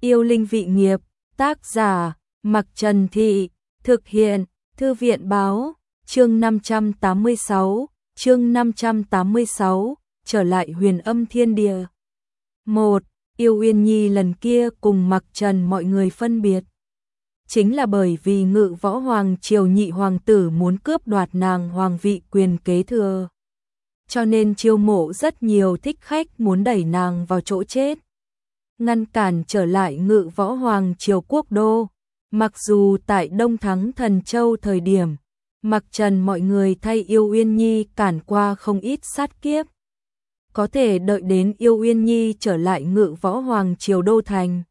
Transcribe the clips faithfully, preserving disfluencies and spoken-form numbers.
Yêu linh vị nghiệp, tác giả, Mặc Trần Thị, thực hiện, Thư viện báo, chương năm trăm tám mươi sáu, chương năm trăm tám mươi sáu, trở lại huyền âm thiên địa. một. Yêu Uyên Nhi lần kia cùng Mặc Trần mọi người phân biệt. Chính là bởi vì Ngự Võ Hoàng triều nhị hoàng tử muốn cướp đoạt nàng hoàng vị quyền kế thừa. Cho nên chiêu mộ rất nhiều thích khách muốn đẩy nàng vào chỗ chết. Ngăn cản trở lại Ngự Võ Hoàng triều quốc đô. Mặc dù tại Đông Thắng Thần Châu thời điểm, Mặc Trần mọi người thay Yêu Uyên Nhi cản qua không ít sát kiếp. Có thể đợi đến Yêu Uyên Nhi trở lại Ngự Võ Hoàng triều đô thành.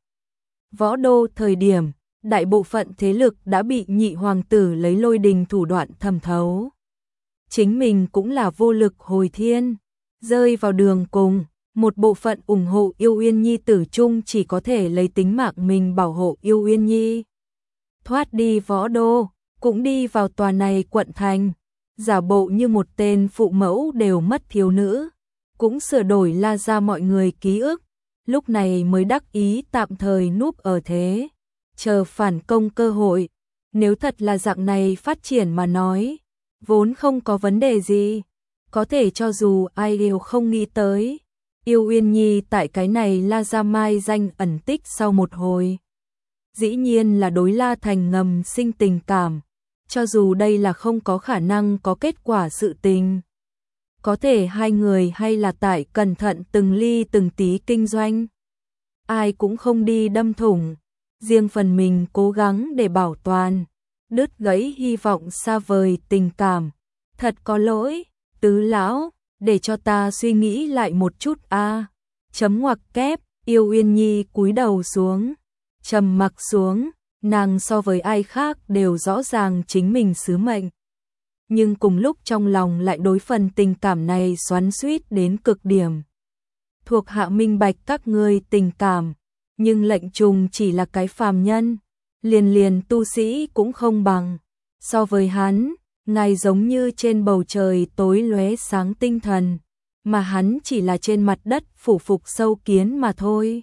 Võ đô thời điểm, đại bộ phận thế lực đã bị nhị hoàng tử lấy lôi đình thủ đoạn thẩm thấu. Chính mình cũng là vô lực hồi thiên, rơi vào đường cùng, một bộ phận ủng hộ Yêu Uyên Nhi tử chung chỉ có thể lấy tính mạng mình bảo hộ Yêu Uyên Nhi. Thoát đi võ đô, cũng đi vào tòa này quận thành, giả bộ như một tên phụ mẫu đều mất thiếu nữ, cũng sửa đổi la ra mọi người ký ức, lúc này mới đắc ý tạm thời núp ở thế, chờ phản công cơ hội. Nếu thật là dạng này phát triển mà nói, vốn không có vấn đề gì, có thể cho dù ai đều không nghĩ tới. Yêu Uyên Nhi tại cái này la ra mai danh ẩn tích sau một hồi. Dĩ nhiên là đối La Thành ngầm sinh tình cảm, cho dù đây là không có khả năng có kết quả sự tình. Có thể hai người hay là tại cẩn thận từng ly từng tí kinh doanh. Ai cũng không đi đâm thủng, riêng phần mình cố gắng để bảo toàn, đứt gãy hy vọng xa vời tình cảm. Thật có lỗi, tứ lão, để cho ta suy nghĩ lại một chút a. Chấm ngoặc kép, Yêu Uyên Nhi cúi đầu xuống, trầm mặc xuống, nàng so với ai khác đều rõ ràng chính mình sứ mệnh. Nhưng cùng lúc trong lòng lại đối phần tình cảm này xoắn xuýt đến cực điểm. Thuộc hạ minh bạch các ngươi tình cảm, nhưng lệnh trùng chỉ là cái phàm nhân, liền liền tu sĩ cũng không bằng. So với hắn, ngài giống như trên bầu trời tối lóe sáng tinh thần, mà hắn chỉ là trên mặt đất phủ phục sâu kiến mà thôi.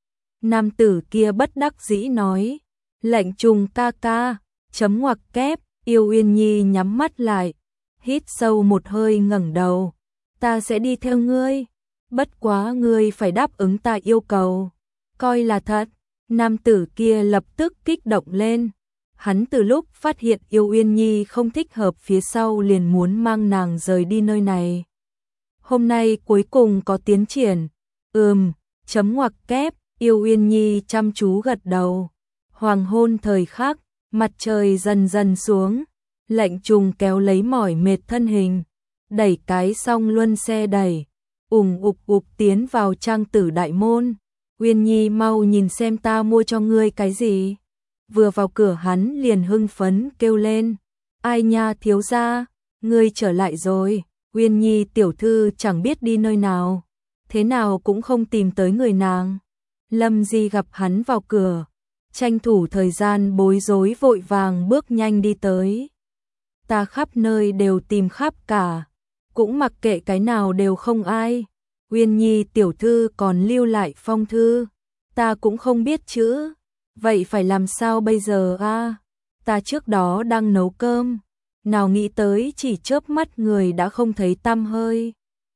Nam tử kia bất đắc dĩ nói, lệnh trùng ca ca, chấm ngoặc kép. Yêu Uyên Nhi nhắm mắt lại, hít sâu một hơi ngẩng đầu, ta sẽ đi theo ngươi, bất quá ngươi phải đáp ứng ta yêu cầu, coi là thật. Nam tử kia lập tức kích động lên, hắn từ lúc phát hiện Yêu Uyên Nhi không thích hợp phía sau liền muốn mang nàng rời đi nơi này. Hôm nay cuối cùng có tiến triển, ừm, chấm ngoặc kép. Yêu Uyên Nhi chăm chú gật đầu. Hoàng hôn thời khắc, mặt trời dần dần xuống, lệnh trùng kéo lấy mỏi mệt thân hình, đẩy cái song luân xe đẩy, ủng ục ục tiến vào trang tử đại môn. Uyên Nhi mau nhìn xem ta mua cho ngươi cái gì. Vừa vào cửa hắn liền hưng phấn kêu lên, ai nha thiếu gia, ngươi trở lại rồi. Uyên Nhi tiểu thư chẳng biết đi nơi nào, thế nào cũng không tìm tới người nàng. Lâm Di gặp hắn vào cửa, tranh thủ thời gian bối rối vội vàng bước nhanh đi tới. Ta khắp nơi đều tìm khắp cả, cũng mặc kệ cái nào đều không ai. Uyên Nhi tiểu thư còn lưu lại phong thư, ta cũng không biết chữ, vậy phải làm sao bây giờ a? À? Ta trước đó đang nấu cơm, nào nghĩ tới chỉ chớp mắt người đã không thấy tăm hơi.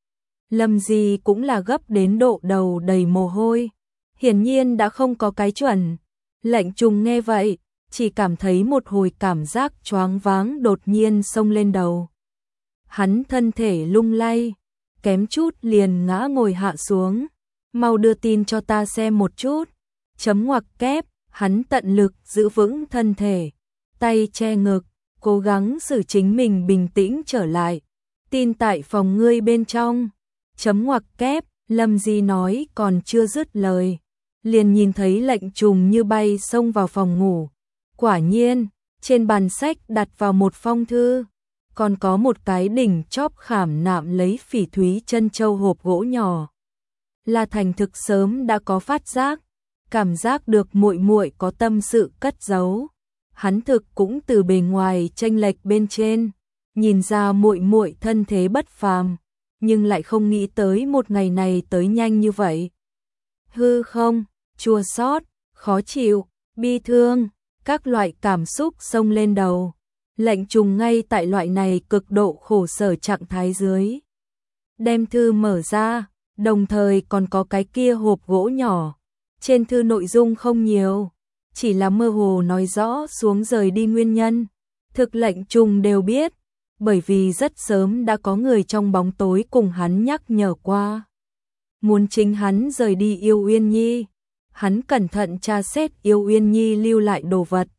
Lâm Di cũng là gấp đến độ đầu đầy mồ hôi, hiển nhiên đã không có cái chuẩn. Lệnh trùng nghe vậy, chỉ cảm thấy một hồi cảm giác choáng váng đột nhiên xông lên đầu. Hắn thân thể lung lay, kém chút liền ngã ngồi hạ xuống. Mau đưa tin cho ta xem một chút. Chấm ngoặc kép, hắn tận lực giữ vững thân thể, tay che ngực, cố gắng xử chính mình bình tĩnh trở lại. Tin tại phòng ngươi bên trong. Chấm ngoặc kép, Lâm Di nói còn chưa dứt lời, liền nhìn thấy lệnh trùng như bay xông vào phòng ngủ. Quả nhiên, trên bàn sách đặt vào một phong thư, còn có một cái đỉnh chóp khảm nạm lấy phỉ thúy chân châu hộp gỗ nhỏ. La Thành thực sớm đã có phát giác, cảm giác được muội muội có tâm sự cất giấu. Hắn thực cũng từ bề ngoài chênh lệch bên trên, nhìn ra muội muội thân thế bất phàm, nhưng lại không nghĩ tới một ngày này tới nhanh như vậy. Hư không, chua xót, khó chịu, bi thương, các loại cảm xúc xông lên đầu. Lệnh Trùng ngay tại loại này cực độ khổ sở trạng thái dưới. Đem thư mở ra, đồng thời còn có cái kia hộp gỗ nhỏ. Trên thư nội dung không nhiều, chỉ là mơ hồ nói rõ xuống rời đi nguyên nhân. Thực Lệnh Trùng đều biết, bởi vì rất sớm đã có người trong bóng tối cùng hắn nhắc nhở qua. Muốn chính hắn rời đi Yêu Uyên Nhi, hắn cẩn thận tra xét Yêu Uyên Nhi lưu lại đồ vật.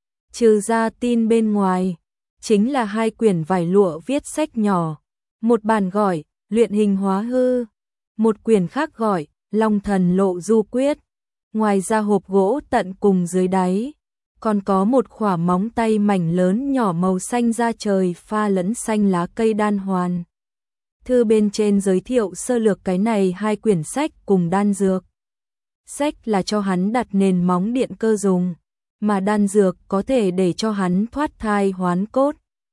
Trừ ra tin bên ngoài, chính là hai quyển vải lụa viết sách nhỏ, một bản gọi Luyện Hình Hóa Hư, một quyển khác gọi Long Thần Lộ Du Quyết. Ngoài ra hộp gỗ tận cùng dưới đáy, còn có một khỏa móng tay mảnh lớn nhỏ màu xanh da trời pha lẫn xanh lá cây đan hoàn. Thư bên trên giới thiệu sơ lược cái này hai quyển sách cùng đan dược. Sách là cho hắn đặt nền móng điện cơ dùng, mà đan dược có thể để cho hắn thoát thai hoán cốt,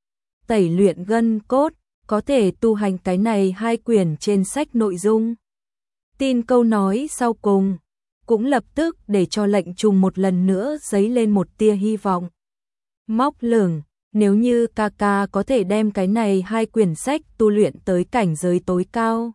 tẩy luyện gân cốt, có thể tu hành cái này hai quyển trên sách nội dung. Tin câu nói sau cùng cũng lập tức để cho Lệnh Trùng một lần nữa dấy lên một tia hy vọng. Móc lửng, nếu như ca ca có thể đem cái này hai quyển sách tu luyện tới cảnh giới tối cao,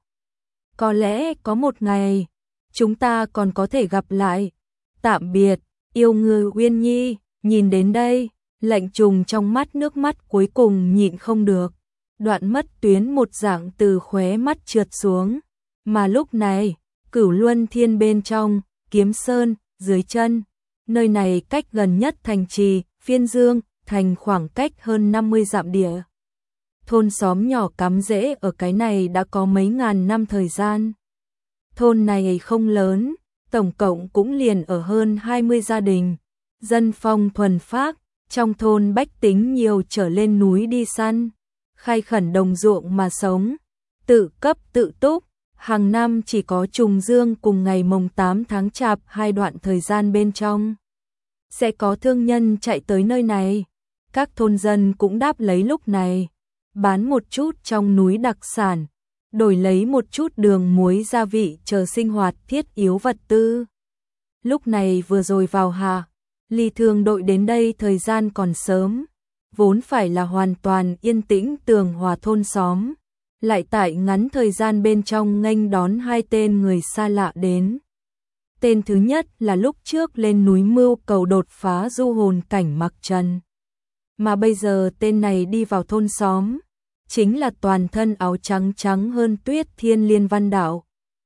có lẽ có một ngày chúng ta còn có thể gặp lại. Tạm biệt, yêu người Uyên Nhi. Nhìn đến đây, Lệnh Trùng trong mắt nước mắt cuối cùng nhịn không được, đoạn mất tuyến một dạng từ khóe mắt trượt xuống. Mà lúc này, Cửu Luân Thiên bên trong, Kiếm Sơn, dưới chân, nơi này cách gần nhất thành trì, Phiên Dương, thành khoảng cách hơn năm mươi dặm địa. Thôn xóm nhỏ cắm rễ ở cái này đã có mấy ngàn năm thời gian. Thôn này không lớn, tổng cộng cũng liền ở hơn hai mươi gia đình. Dân phong thuần phác, trong thôn bách tính nhiều trở lên núi đi săn, khai khẩn đồng ruộng mà sống, tự cấp tự túc. Hàng năm chỉ có trùng dương cùng ngày mồng tám tháng chạp hai đoạn thời gian bên trong, sẽ có thương nhân chạy tới nơi này. Các thôn dân cũng đáp lấy lúc này, bán một chút trong núi đặc sản, đổi lấy một chút đường muối gia vị chờ sinh hoạt thiết yếu vật tư. Lúc này vừa rồi vào hạ, ly thương đội đến đây thời gian còn sớm, vốn phải là hoàn toàn yên tĩnh tường hòa thôn xóm, lại tại ngắn thời gian bên trong nghênh đón hai tên người xa lạ đến. Tên thứ nhất là lúc trước lên núi mưu cầu đột phá du hồn cảnh Mặc Trần, mà bây giờ tên này đi vào thôn xóm, chính là toàn thân áo trắng trắng hơn tuyết Thiên Liên Văn Đạo.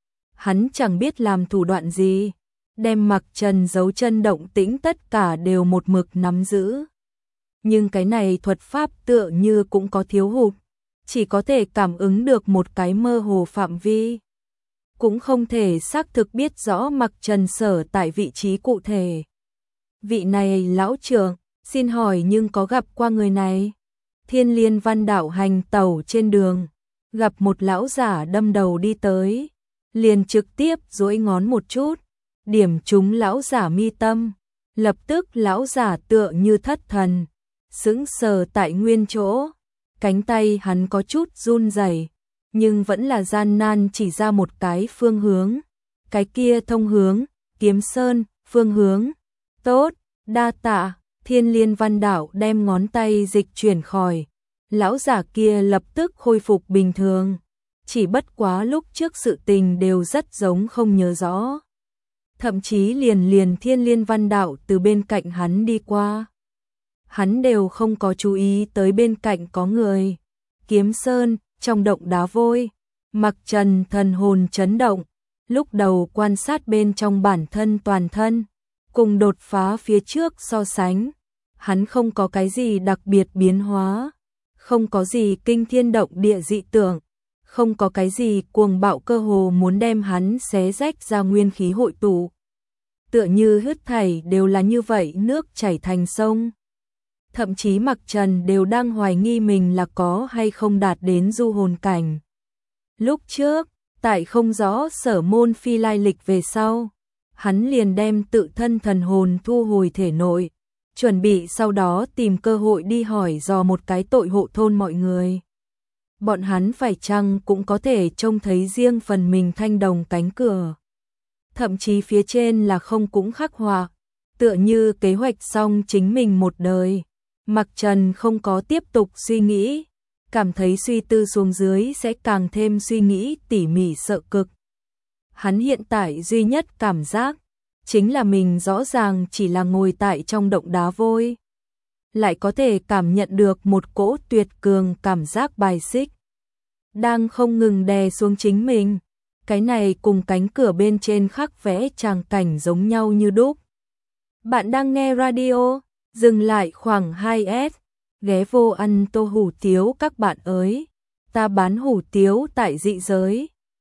Hắn chẳng biết làm thủ đoạn gì, đem Mặc Trần giấu chân động tĩnh tất cả đều một mực nắm giữ. Nhưng cái này thuật pháp tựa như cũng có thiếu hụt, chỉ có thể cảm ứng được một cái mơ hồ phạm vi, cũng không thể xác thực biết rõ Mặc Trần sở tại vị trí cụ thể. Vị này lão trưởng, xin hỏi nhưng có gặp qua người này? Thiên Liên Văn Đạo hành tẩu trên đường, gặp một lão giả đâm đầu đi tới, liền trực tiếp duỗi ngón một chút, điểm trúng lão giả mi tâm. Lập tức lão giả tựa như thất thần, sững sờ tại nguyên chỗ. Cánh tay hắn có chút run rẩy, nhưng vẫn là gian nan chỉ ra một cái phương hướng. Cái kia thông hướng Kiếm Sơn phương hướng. Tốt, đa tạ. Thiên Liên Văn Đạo đem ngón tay dịch chuyển khỏi, lão giả kia lập tức khôi phục bình thường. Chỉ bất quá lúc trước sự tình đều rất giống không nhớ rõ. Thậm chí liền liền Thiên Liên Văn Đạo từ bên cạnh hắn đi qua, hắn đều không có chú ý tới bên cạnh có người. Kiếm Sơn, trong động đá vôi, Mặc Trần thần hồn chấn động, lúc đầu quan sát bên trong bản thân toàn thân, cùng đột phá phía trước so sánh, hắn không có cái gì đặc biệt biến hóa, không có gì kinh thiên động địa dị tượng, không có cái gì cuồng bạo cơ hồ muốn đem hắn xé rách ra nguyên khí hội tụ. Tựa như hết thảy đều là như vậy, nước chảy thành sông. Thậm chí Mặc Trần đều đang hoài nghi mình là có hay không đạt đến du hồn cảnh. Lúc trước, tại không rõ Sở Môn Phi lai lịch về sau, hắn liền đem tự thân thần hồn thu hồi thể nội, chuẩn bị sau đó tìm cơ hội đi hỏi dò một cái tội hộ thôn mọi người. Bọn hắn phải chăng cũng có thể trông thấy riêng phần mình thanh đồng cánh cửa. Thậm chí phía trên là không cũng khắc họa Tựa như kế hoạch xong chính mình một đời, Mặc Trần không có tiếp tục suy nghĩ, cảm thấy suy tư xuống dưới sẽ càng thêm suy nghĩ tỉ mỉ sợ cực. Hắn hiện tại duy nhất cảm giác, chính là mình rõ ràng chỉ là ngồi tại trong động đá vôi, lại có thể cảm nhận được một cỗ tuyệt cường cảm giác bài xích, đang không ngừng đè xuống chính mình. Cái này cùng cánh cửa bên trên khắc vẽ tràng cảnh giống nhau như đúc. Bạn đang nghe radio, dừng lại khoảng hai s, ghé vô ăn tô hủ tiếu các bạn ơi. Ta bán hủ tiếu tại dị giới,